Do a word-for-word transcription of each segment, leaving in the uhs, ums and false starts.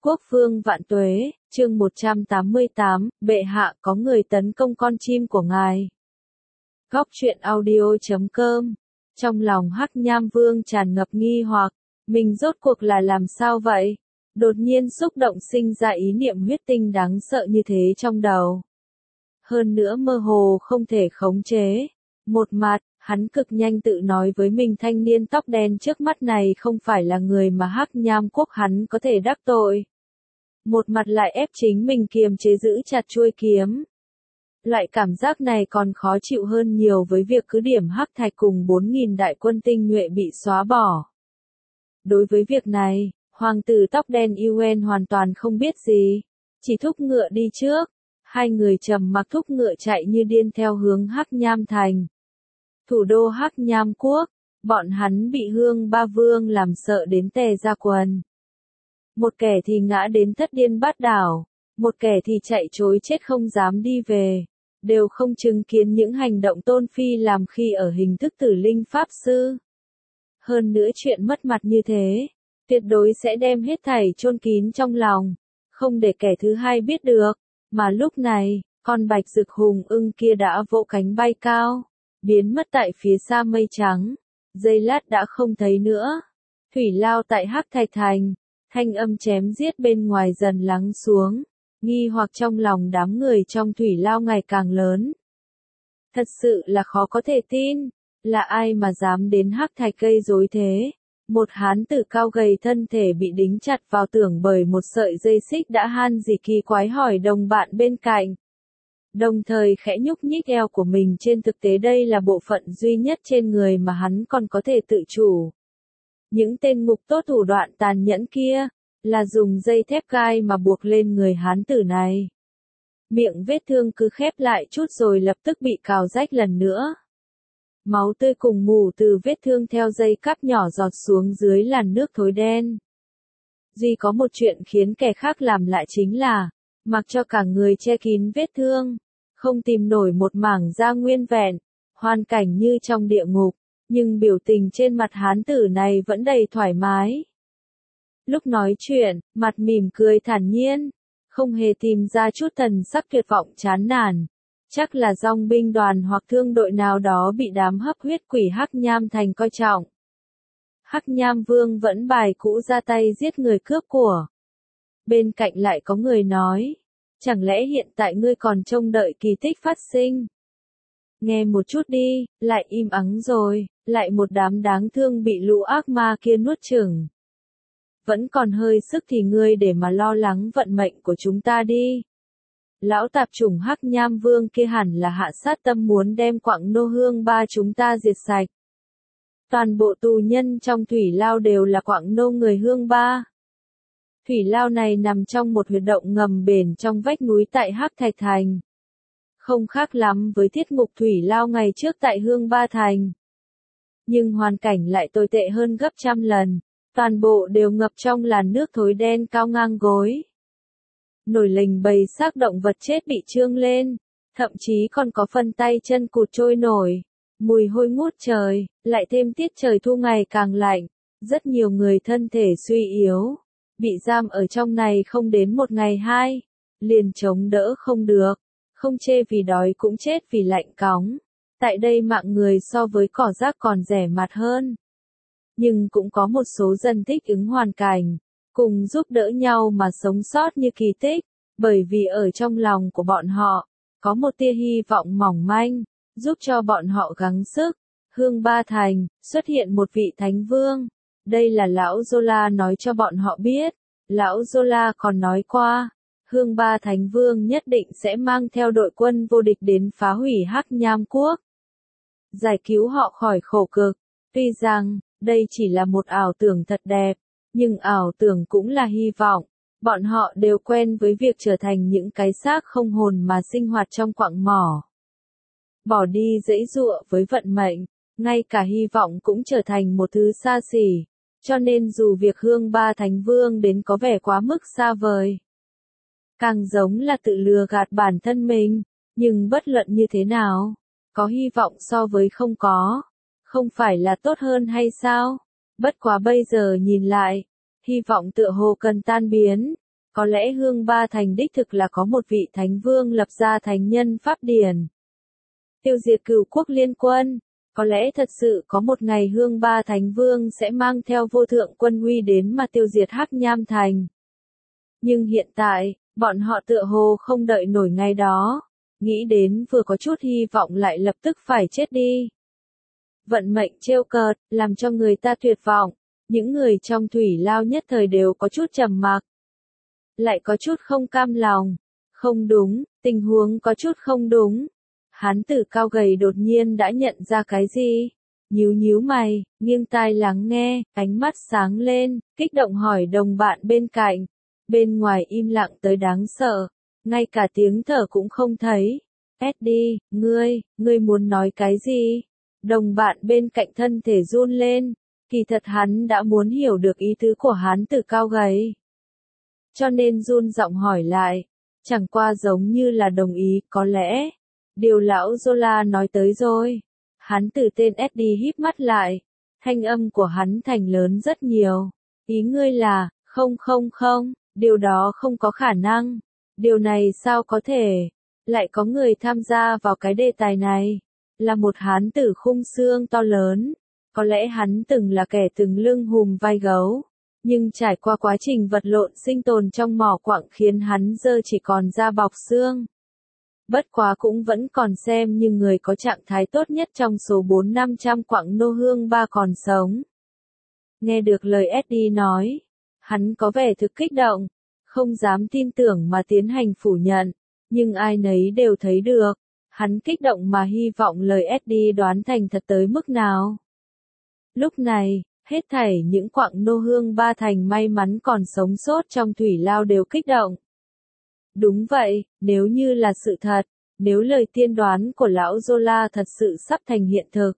Quốc vương vạn tuế, chương một trăm tám mươi tám, bệ hạ có người tấn công con chim của ngài. Góc truyện audio chấm com. Trong lòng Hắc Nham Vương tràn ngập nghi hoặc, mình rốt cuộc là làm sao vậy? Đột nhiên xúc động sinh ra ý niệm huyết tinh đáng sợ như thế trong đầu. Hơn nữa mơ hồ không thể khống chế. Một mặt, hắn cực nhanh tự nói với mình thanh niên tóc đen trước mắt này không phải là người mà Hắc Nham quốc hắn có thể đắc tội. Một mặt lại ép chính mình kiềm chế giữ chặt chuôi kiếm. Loại cảm giác này còn khó chịu hơn nhiều với việc cứ điểm Hắc Thạch cùng bốn nghìn đại quân tinh nhuệ bị xóa bỏ. Đối với việc này, hoàng tử tóc đen Yuen hoàn toàn không biết gì, chỉ thúc ngựa đi trước. Hai người trầm mặc thúc ngựa chạy như điên theo hướng Hắc Nham thành. Thủ đô Hắc Nham quốc, bọn hắn bị Hương Ba Vương làm sợ đến tè ra quần. Một kẻ thì ngã đến thất điên bát đảo, một kẻ thì chạy trối chết không dám đi về, đều không chứng kiến những hành động Tôn Phi làm khi ở hình thức tử linh pháp sư. Hơn nữa chuyện mất mặt như thế, tuyệt đối sẽ đem hết thảy chôn kín trong lòng, không để kẻ thứ hai biết được, mà lúc này, con bạch rực hùng ưng kia đã vỗ cánh bay cao, biến mất tại phía xa mây trắng, giây lát đã không thấy nữa. Thủy lao tại Hắc Thạch thành. Thanh âm chém giết bên ngoài dần lắng xuống, nghi hoặc trong lòng đám người trong thủy lao ngày càng lớn. Thật sự là khó có thể tin, là ai mà dám đến Hắc Thạch gây rối thế? Một hán tử cao gầy thân thể bị đính chặt vào tường bởi một sợi dây xích đã han gì kỳ quái hỏi đồng bạn bên cạnh. Đồng thời khẽ nhúc nhích eo của mình, trên thực tế đây là bộ phận duy nhất trên người mà hắn còn có thể tự chủ. Những tên ngục tốt thủ đoạn tàn nhẫn kia, là dùng dây thép gai mà buộc lên người hán tử này. Miệng vết thương cứ khép lại chút rồi lập tức bị cào rách lần nữa. Máu tươi cùng mủ từ vết thương theo dây cáp nhỏ giọt xuống dưới làn nước thối đen. Duy có một chuyện khiến kẻ khác làm lại chính là, mặc cho cả người che kín vết thương, không tìm nổi một mảng da nguyên vẹn, hoàn cảnh như trong địa ngục. Nhưng biểu tình trên mặt hán tử này vẫn đầy thoải mái. Lúc nói chuyện, mặt mỉm cười thản nhiên, không hề tìm ra chút thần sắc tuyệt vọng chán nản. Chắc là dòng binh đoàn hoặc thương đội nào đó bị đám hấp huyết quỷ Hắc Nham thành coi trọng. Hắc Nham Vương vẫn bài cũ ra tay giết người cướp của. Bên cạnh lại có người nói, chẳng lẽ hiện tại ngươi còn trông đợi kỳ tích phát sinh? Nghe một chút đi, lại im ắng rồi, lại một đám đáng thương bị lũ ác ma kia nuốt chửng. Vẫn còn hơi sức thì ngươi để mà lo lắng vận mệnh của chúng ta đi. Lão tạp chủng Hắc Nham Vương kia hẳn là hạ sát tâm muốn đem quặng nô Hương Ba chúng ta diệt sạch. Toàn bộ tù nhân trong thủy lao đều là quặng nô người Hương Ba. Thủy lao này nằm trong một huyệt động ngầm bền trong vách núi tại Hắc Thạch thành. Không khác lắm với thiết ngục thủy lao ngày trước tại Hương Ba thành. Nhưng hoàn cảnh lại tồi tệ hơn gấp trăm lần, toàn bộ đều ngập trong làn nước thối đen cao ngang gối. Nổi lềnh bầy xác động vật chết bị trương lên, thậm chí còn có phần tay chân cụt trôi nổi, mùi hôi ngút trời, lại thêm tiết trời thu ngày càng lạnh, rất nhiều người thân thể suy yếu, bị giam ở trong này không đến một ngày hai, liền chống đỡ không được. Không chê vì đói cũng chết vì lạnh cóng. Tại đây mạng người so với cỏ rác còn rẻ mạt hơn. Nhưng cũng có một số dân thích ứng hoàn cảnh, cùng giúp đỡ nhau mà sống sót như kỳ tích, bởi vì ở trong lòng của bọn họ, có một tia hy vọng mỏng manh, giúp cho bọn họ gắng sức. Hương Ba thành, xuất hiện một vị thánh vương. Đây là lão Zola nói cho bọn họ biết. Lão Zola còn nói qua, Hương Ba Thánh Vương nhất định sẽ mang theo đội quân vô địch đến phá hủy Hắc Nham quốc. Giải cứu họ khỏi khổ cực. Tuy rằng, đây chỉ là một ảo tưởng thật đẹp, nhưng ảo tưởng cũng là hy vọng. Bọn họ đều quen với việc trở thành những cái xác không hồn mà sinh hoạt trong quặng mỏ. Bỏ đi dãy dụa với vận mệnh, ngay cả hy vọng cũng trở thành một thứ xa xỉ. Cho nên dù việc Hương Ba Thánh Vương đến có vẻ quá mức xa vời, càng giống là tự lừa gạt bản thân mình, nhưng bất luận như thế nào, có hy vọng so với không có, không phải là tốt hơn hay sao? Bất quá bây giờ nhìn lại, hy vọng tựa hồ cần tan biến, Có lẽ Hương Ba Thành đích thực là có một vị thánh vương lập ra thánh nhân pháp điển. Tiêu diệt cửu quốc liên quân. Có lẽ thật sự có một ngày Hương Ba Thánh Vương sẽ mang theo vô thượng quân uy đến mà tiêu diệt Hắc Nham Thành. Nhưng hiện tại, bọn họ tựa hồ không đợi nổi ngày đó. Nghĩ đến vừa có chút hy vọng lại lập tức phải chết đi. Vận mệnh trêu cợt, làm cho người ta tuyệt vọng. Những người trong thủy lao nhất thời đều có chút trầm mặc. Lại có chút không cam lòng. Không đúng, tình huống có chút không đúng. Hán tử cao gầy đột nhiên đã nhận ra cái gì? Nhíu nhíu mày, nghiêng tai lắng nghe, ánh mắt sáng lên, kích động hỏi đồng bạn bên cạnh. Bên ngoài im lặng tới đáng sợ, ngay cả tiếng thở cũng không thấy. Eddie, ngươi, ngươi muốn nói cái gì? Đồng bạn bên cạnh thân thể run lên, kỳ thật hắn đã muốn hiểu được ý tứ của hán tử cao gầy. Cho nên run giọng hỏi lại, chẳng qua giống như là đồng ý, có lẽ. Điều lão Zola nói tới rồi. Hắn từ tên Eddie híp mắt lại. Thanh âm của hắn thành lớn rất nhiều. Ý ngươi là, không không không, điều đó không có khả năng. Điều này sao có thể? Lại có người tham gia vào cái đề tài này. Là một hán tử khung xương to lớn. Có lẽ hắn từng là kẻ từng lưng hùm vai gấu. Nhưng trải qua quá trình vật lộn sinh tồn trong mỏ quặng khiến hắn giờ chỉ còn da bọc xương. Bất quá cũng vẫn còn xem như người có trạng thái tốt nhất trong số bốn năm trăm quặng nô hương ba còn sống. Nghe được lời Eddie nói, hắn có vẻ thực kích động, không dám tin tưởng mà tiến hành phủ nhận, nhưng ai nấy đều thấy được, hắn kích động mà hy vọng lời Eddie đoán thành thật tới mức nào. Lúc này, hết thảy những quặng nô hương ba thành may mắn còn sống sót trong thủy lao đều kích động. Đúng vậy, nếu như là sự thật, nếu lời tiên đoán của lão Zola thật sự sắp thành hiện thực.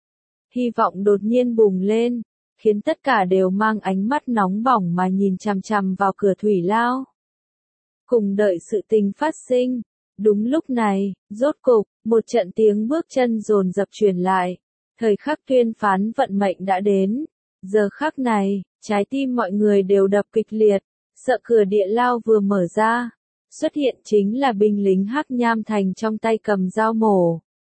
Hy vọng đột nhiên bùng lên, khiến tất cả đều mang ánh mắt nóng bỏng mà nhìn chằm chằm vào cửa thủy lao. Cùng đợi sự tình phát sinh, đúng lúc này, rốt cục, một trận tiếng bước chân dồn dập truyền lại, thời khắc tuyên phán vận mệnh đã đến. Giờ khắc này, trái tim mọi người đều đập kịch liệt, sợ cửa địa lao vừa mở ra. Xuất hiện chính là binh lính Hắc Nham Thành trong tay cầm dao mổ.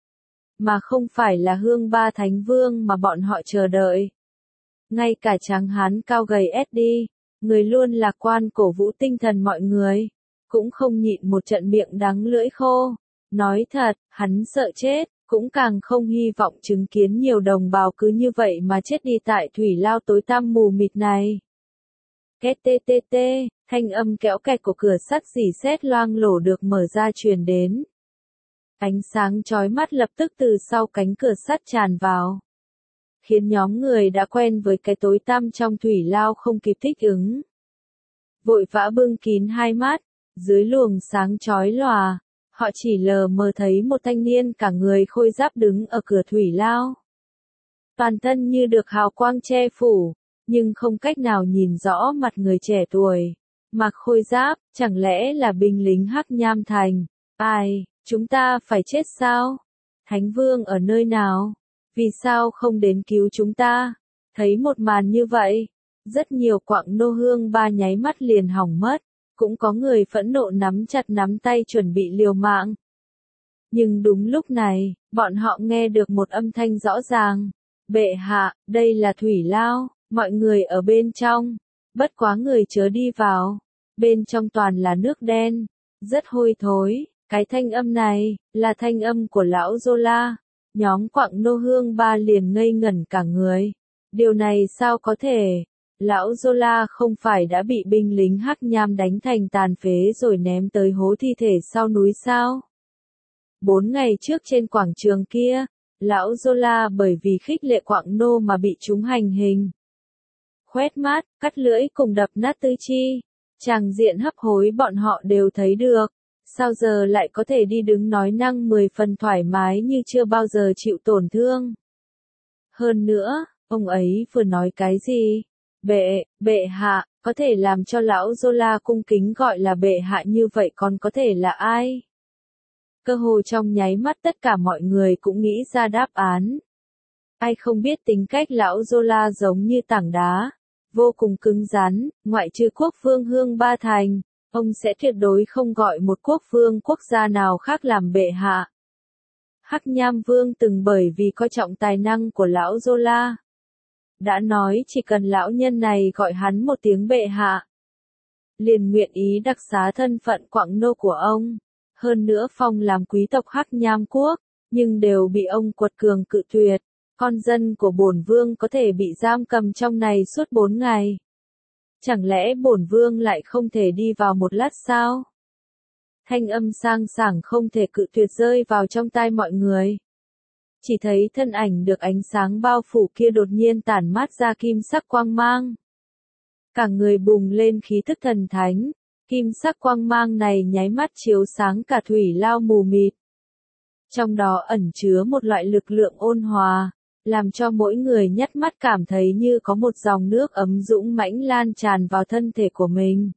Mà không phải là Hương Ba Thánh Vương mà bọn họ chờ đợi. Ngay cả tráng hán cao gầy Eddie, người luôn lạc quan cổ vũ tinh thần mọi người, cũng không nhịn một trận miệng đắng lưỡi khô. Nói thật, hắn sợ chết, cũng càng không hy vọng chứng kiến nhiều đồng bào cứ như vậy mà chết đi tại thủy lao tối tăm mù mịt này. Két tê tê tê, thanh âm kéo kẹt của cửa sắt rỉ sét loang lổ được mở ra truyền đến. Ánh sáng chói mắt lập tức từ sau cánh cửa sắt tràn vào. Khiến nhóm người đã quen với cái tối tăm trong thủy lao không kịp thích ứng. Vội vã bưng kín hai mắt, dưới luồng sáng chói lòa, họ chỉ lờ mờ thấy một thanh niên cả người khôi giáp đứng ở cửa thủy lao. Toàn thân như được hào quang che phủ. Nhưng không cách nào nhìn rõ mặt người trẻ tuổi. Mặc khôi giáp, chẳng lẽ là binh lính Hắc Nham Thành? Ai, chúng ta phải chết sao? Thánh Vương ở nơi nào? Vì sao không đến cứu chúng ta? Thấy một màn như vậy, rất nhiều quặng nô hương ba nháy mắt liền hỏng mất. Cũng có người phẫn nộ nắm chặt nắm tay chuẩn bị liều mạng. Nhưng đúng lúc này, bọn họ nghe được một âm thanh rõ ràng. Bệ hạ, đây là thủy lao. Mọi người ở bên trong, bất quá người chớ đi vào, bên trong toàn là nước đen, rất hôi thối, cái thanh âm này, là thanh âm của lão Zola, nhóm quặng nô hương ba liền ngây ngẩn cả người, điều này sao có thể, lão Zola không phải đã bị binh lính Hắc Nham đánh thành tàn phế rồi ném tới hố thi thể sau núi sao? Bốn ngày trước trên quảng trường kia, lão Zola bởi vì khích lệ quặng nô mà bị chúng hành hình. Khoét mát, cắt lưỡi cùng đập nát tư chi. Tràng diện hấp hối bọn họ đều thấy được. Sao giờ lại có thể đi đứng nói năng mười phần thoải mái như chưa bao giờ chịu tổn thương. Hơn nữa, ông ấy vừa nói cái gì? Bệ, bệ hạ, có thể làm cho lão Zola cung kính gọi là bệ hạ như vậy còn có thể là ai? Cơ hồ trong nháy mắt tất cả mọi người cũng nghĩ ra đáp án. Ai không biết tính cách lão Zola giống như tảng đá. vô cùng cứng rắn, ngoại trừ quốc vương Hương Ba Thành, ông sẽ tuyệt đối không gọi một quốc vương quốc gia nào khác làm bệ hạ. Hắc Nham Vương từng bởi vì coi trọng tài năng của lão Zola, đã nói chỉ cần lão nhân này gọi hắn một tiếng bệ hạ, liền nguyện ý đặc xá thân phận quặng nô của ông, hơn nữa phong làm quý tộc Hắc Nham quốc, nhưng đều bị ông quật cường cự tuyệt. Con dân của bổn vương có thể bị giam cầm trong này suốt bốn ngày. Chẳng lẽ bổn vương lại không thể đi vào một lát sao? Thanh âm sang sảng không thể cự tuyệt rơi vào trong tai mọi người. Chỉ thấy thân ảnh được ánh sáng bao phủ kia đột nhiên tản mát ra kim sắc quang mang. Cả người bùng lên khí tức thần thánh, kim sắc quang mang này nháy mắt chiếu sáng cả thủy lao mù mịt. Trong đó ẩn chứa một loại lực lượng ôn hòa, làm cho mỗi người nhắt mắt cảm thấy như có một dòng nước ấm dũng mãnh lan tràn vào thân thể của mình.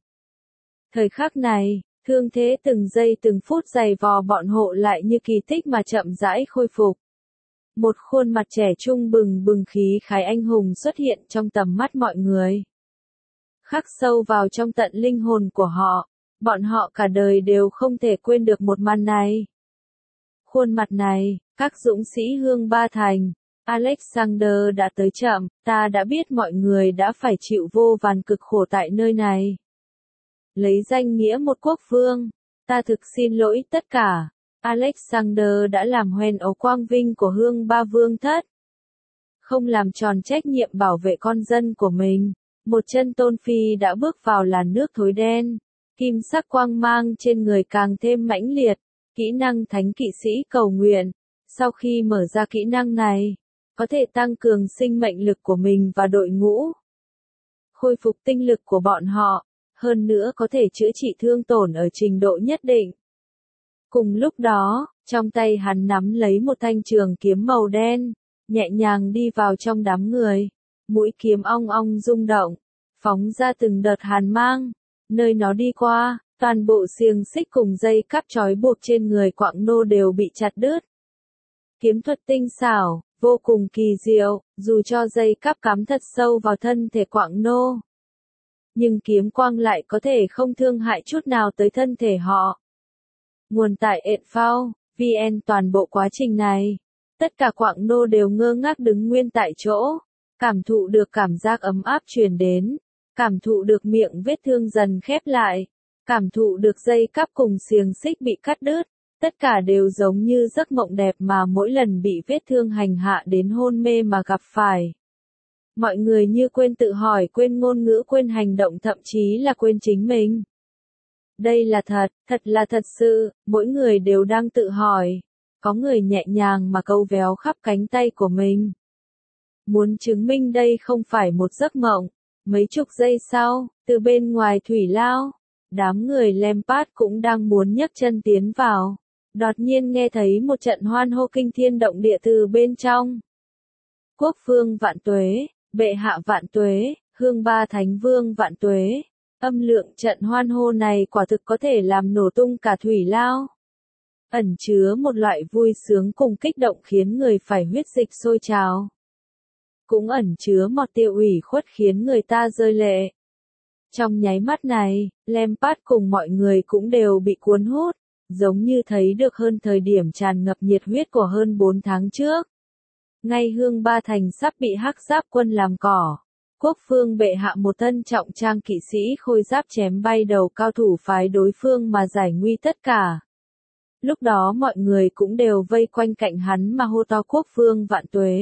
Thời khắc này, thương thế từng giây từng phút dày vò bọn hộ lại như kỳ tích mà chậm rãi khôi phục. Một khuôn mặt trẻ trung bừng bừng khí khái anh hùng xuất hiện trong tầm mắt mọi người. Khắc sâu vào trong tận linh hồn của họ, bọn họ cả đời đều không thể quên được một màn này. Khuôn mặt này, các dũng sĩ Hương Ba Thành, Alexander đã tới chậm, ta đã biết mọi người đã phải chịu vô vàn cực khổ tại nơi này. Lấy danh nghĩa một quốc vương, ta thực xin lỗi tất cả. Alexander đã làm hoen ấu quang vinh của Hương Ba Vương thất. Không làm tròn trách nhiệm bảo vệ con dân của mình, một chân tôn phi đã bước vào làn nước thối đen, kim sắc quang mang trên người càng thêm mãnh liệt, kỹ năng thánh kỵ sĩ cầu nguyện. Sau khi mở ra kỹ năng này, có thể tăng cường sinh mệnh lực của mình và đội ngũ, khôi phục tinh lực của bọn họ, hơn nữa có thể chữa trị thương tổn ở trình độ nhất định. Cùng lúc đó, trong tay hắn nắm lấy một thanh trường kiếm màu đen, nhẹ nhàng đi vào trong đám người, mũi kiếm ong ong rung động, phóng ra từng đợt hàn mang, nơi nó đi qua, toàn bộ xiềng xích cùng dây cáp trói buộc trên người quặng nô đều bị chặt đứt. Kiếm thuật tinh xảo, vô cùng kỳ diệu, dù cho dây cáp cắm thật sâu vào thân thể quặng nô, nhưng kiếm quang lại có thể không thương hại chút nào tới thân thể họ. Nguồn tại Edfao, vn toàn bộ quá trình này, tất cả quặng nô đều ngơ ngác đứng nguyên tại chỗ, cảm thụ được cảm giác ấm áp truyền đến, cảm thụ được miệng vết thương dần khép lại, cảm thụ được dây cáp cùng xiềng xích bị cắt đứt, tất cả đều giống như giấc mộng đẹp mà mỗi lần bị vết thương hành hạ đến hôn mê mà gặp phải. Mọi người như quên tự hỏi, quên ngôn ngữ, quên hành động, thậm chí là quên chính mình. Đây là thật, thật là thật sự, mỗi người đều đang tự hỏi. Có người nhẹ nhàng mà câu véo khắp cánh tay của mình. Muốn chứng minh đây không phải một giấc mộng. Mấy chục giây sau, từ bên ngoài thủy lao, đám người Lampard cũng đang muốn nhấc chân tiến vào. Đột nhiên nghe thấy một trận hoan hô kinh thiên động địa từ bên trong. Quốc vương vạn tuế, bệ hạ vạn tuế, Hương Ba Thánh Vương vạn tuế. Âm lượng trận hoan hô này quả thực có thể làm nổ tung cả thủy lao. Ẩn chứa một loại vui sướng cùng kích động khiến người phải huyết dịch sôi trào. Cũng ẩn chứa một tia ủy khuất khiến người ta rơi lệ. Trong nháy mắt này, Lampard cùng mọi người cũng đều bị cuốn hút, giống như thấy được hơn thời điểm tràn ngập nhiệt huyết của hơn bốn tháng trước. Ngay Hương Ba Thành sắp bị Hắc Giáp quân làm cỏ. Quốc vương bệ hạ một thân trọng trang kỵ sĩ khôi giáp chém bay đầu cao thủ phái đối phương mà giải nguy tất cả. Lúc đó mọi người cũng đều vây quanh cạnh hắn mà hô to quốc vương vạn tuế.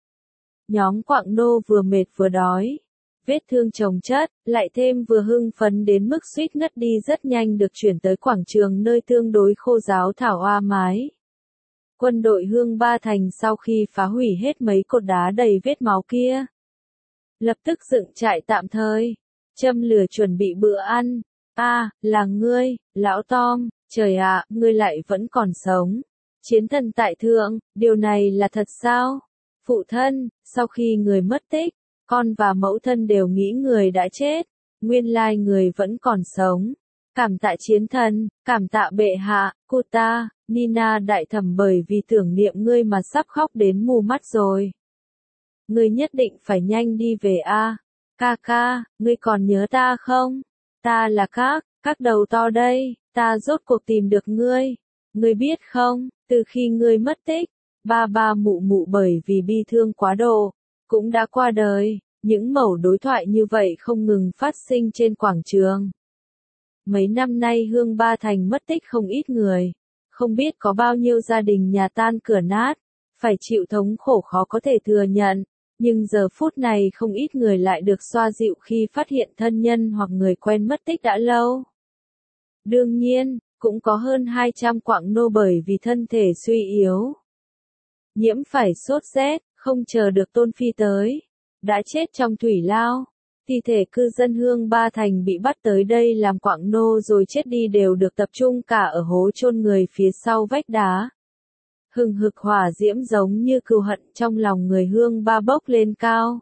Nhóm quặng nô vừa mệt vừa đói, vết thương chồng chất, lại thêm vừa hưng phấn đến mức suýt ngất đi rất nhanh được chuyển tới quảng trường nơi tương đối khô ráo thảo hoa mái. Quân đội Hương Ba Thành sau khi phá hủy hết mấy cột đá đầy vết máu kia, lập tức dựng trại tạm thời, châm lửa chuẩn bị bữa ăn. A, à, là ngươi, lão Tom, trời ạ, à, ngươi lại vẫn còn sống. Chiến thần tại thượng, điều này là thật sao? Phụ thân, sau khi người mất tích, con và mẫu thân đều nghĩ người đã chết, nguyên lai người vẫn còn sống. Cảm tạ chiến thần, cảm tạ bệ hạ, cô ta, Nina đại thẩm bởi vì tưởng niệm ngươi mà sắp khóc đến mù mắt rồi. Ngươi nhất định phải nhanh đi về a. Ca ca, ngươi còn nhớ ta không? Ta là các, các đầu to đây, ta rốt cuộc tìm được ngươi. Ngươi biết không, từ khi ngươi mất tích, ba ba mụ mụ bởi vì bi thương quá độ, cũng đã qua đời. Những mẩu đối thoại như vậy không ngừng phát sinh trên quảng trường. Mấy năm nay Hương Ba Thành mất tích không ít người, không biết có bao nhiêu gia đình nhà tan cửa nát, phải chịu thống khổ khó có thể thừa nhận, nhưng giờ phút này không ít người lại được xoa dịu khi phát hiện thân nhân hoặc người quen mất tích đã lâu. Đương nhiên, cũng có hơn hai trăm quạng nô bởi vì thân thể suy yếu, nhiễm phải sốt rét, không chờ được Tôn Phi tới, đã chết trong thủy lao. Thi thể cư dân Hương Ba Thành bị bắt tới đây làm quạng nô rồi chết đi đều được tập trung cả ở hố chôn người phía sau vách đá. Hừng hực hỏa diễm giống như cừu hận trong lòng người Hương Ba bốc lên cao,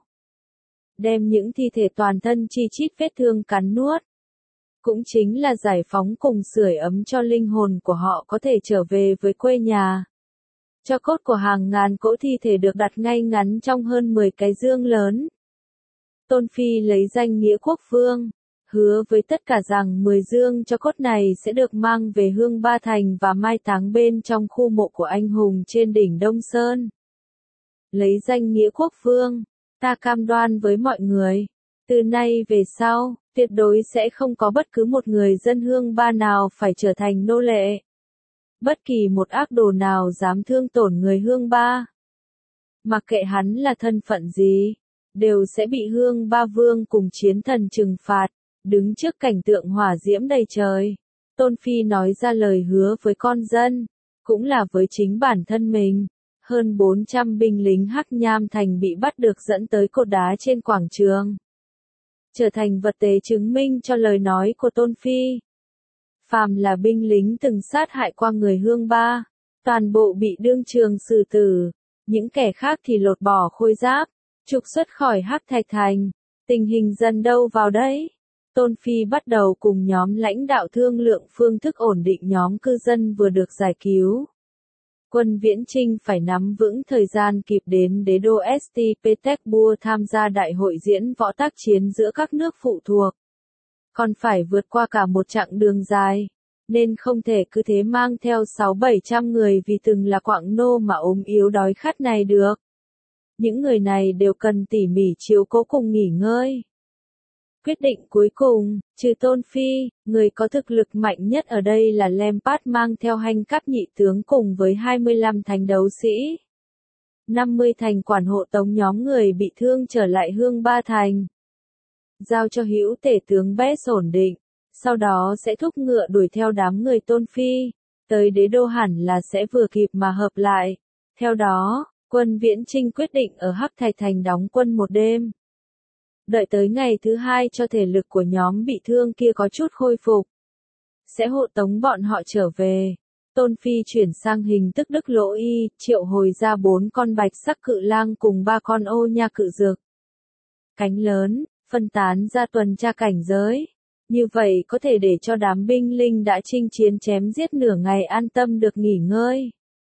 đem những thi thể toàn thân chi chít vết thương cắn nuốt. Cũng chính là giải phóng cùng sưởi ấm cho linh hồn của họ có thể trở về với quê nhà. Tro cốt của hàng ngàn cỗ thi thể được đặt ngay ngắn trong hơn mười cái dương lớn. Tôn Phi lấy danh nghĩa quốc vương, hứa với tất cả rằng mười dương tro cốt này sẽ được mang về Hương Ba Thành và mai táng bên trong khu mộ của anh hùng trên đỉnh Đông Sơn. Lấy danh nghĩa quốc vương, ta cam đoan với mọi người, từ nay về sau, tuyệt đối sẽ không có bất cứ một người dân Hương Ba nào phải trở thành nô lệ. Bất kỳ một ác đồ nào dám thương tổn người Hương Ba, mặc kệ hắn là thân phận gì, đều sẽ bị Hương Ba Vương cùng chiến thần trừng phạt. Đứng trước cảnh tượng hỏa diễm đầy trời, Tôn Phi nói ra lời hứa với con dân, cũng là với chính bản thân mình. Hơn bốn trăm binh lính Hắc Nham Thành bị bắt được dẫn tới cột đá trên quảng trường, trở thành vật tế chứng minh cho lời nói của Tôn Phi. Phàm là binh lính từng sát hại qua người Hương Ba, toàn bộ bị đương trường xử tử, những kẻ khác thì lột bỏ khôi giáp, trục xuất khỏi Hắc Thạch Thành. Tình hình dần đâu vào đấy, Tôn Phi bắt đầu cùng nhóm lãnh đạo thương lượng phương thức ổn định nhóm cư dân vừa được giải cứu. Quân Viễn Chinh phải nắm vững thời gian kịp đến đế đô Saint Petersburg tham gia đại hội diễn võ tác chiến giữa các nước phụ thuộc. Còn phải vượt qua cả một chặng đường dài, nên không thể cứ thế mang theo sáu bảy trăm người vì từng là quạng nô mà ốm yếu đói khát này được. Những người này đều cần tỉ mỉ chiếu cố cùng nghỉ ngơi. Quyết định cuối cùng, trừ Tôn Phi, người có thực lực mạnh nhất ở đây là Lampard mang theo hành cấp nhị tướng cùng với hai mươi lăm thành đấu sĩ. năm mươi thành quản hộ tống nhóm người bị thương trở lại Hương Ba Thành. Giao cho hữu tể tướng Bess ổn định, sau đó sẽ thúc ngựa đuổi theo đám người Tôn Phi, tới đế đô hẳn là sẽ vừa kịp mà hợp lại. Theo đó, quân Viễn Chinh quyết định ở Hắc Thạch Thành đóng quân một đêm. Đợi tới ngày thứ hai cho thể lực của nhóm bị thương kia có chút khôi phục, sẽ hộ tống bọn họ trở về. Tôn Phi chuyển sang hình thức Đức Lỗ Y, triệu hồi ra bốn con bạch sắc cự lang cùng ba con ô nha cự dược. Cánh lớn, phân tán ra tuần tra cảnh giới. Như vậy có thể để cho đám binh linh đã chinh chiến chém giết nửa ngày an tâm được nghỉ ngơi.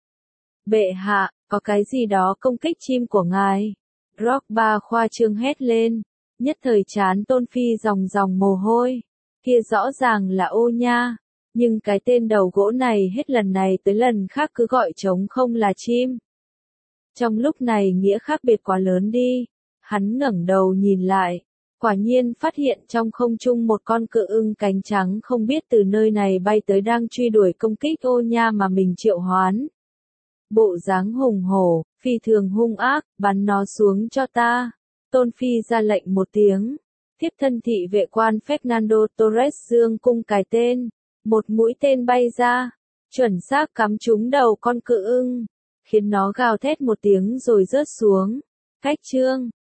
Bệ hạ, có cái gì đó công kích chim của ngài? Drogba khoa trương hét lên. Nhất thời chán Tôn Phi dòng dòng mồ hôi. Kia rõ ràng là ô nha. Nhưng cái tên đầu gỗ này hết lần này tới lần khác cứ gọi trống không là chim. Trong lúc này nghĩa khác biệt quá lớn đi. Hắn ngẩng đầu nhìn lại. Quả nhiên phát hiện trong không trung một con cự ưng cánh trắng không biết từ nơi này bay tới đang truy đuổi công kích ô nha mà mình triệu hoán. Bộ dáng hùng hổ, phi thường hung ác, bắn nó xuống cho ta. Tôn Phi ra lệnh một tiếng. Tiếp thân thị vệ quan Fernando Torres dương cung cài tên. Một mũi tên bay ra, chuẩn xác cắm trúng đầu con cự ưng, khiến nó gào thét một tiếng rồi rớt xuống. Cách chương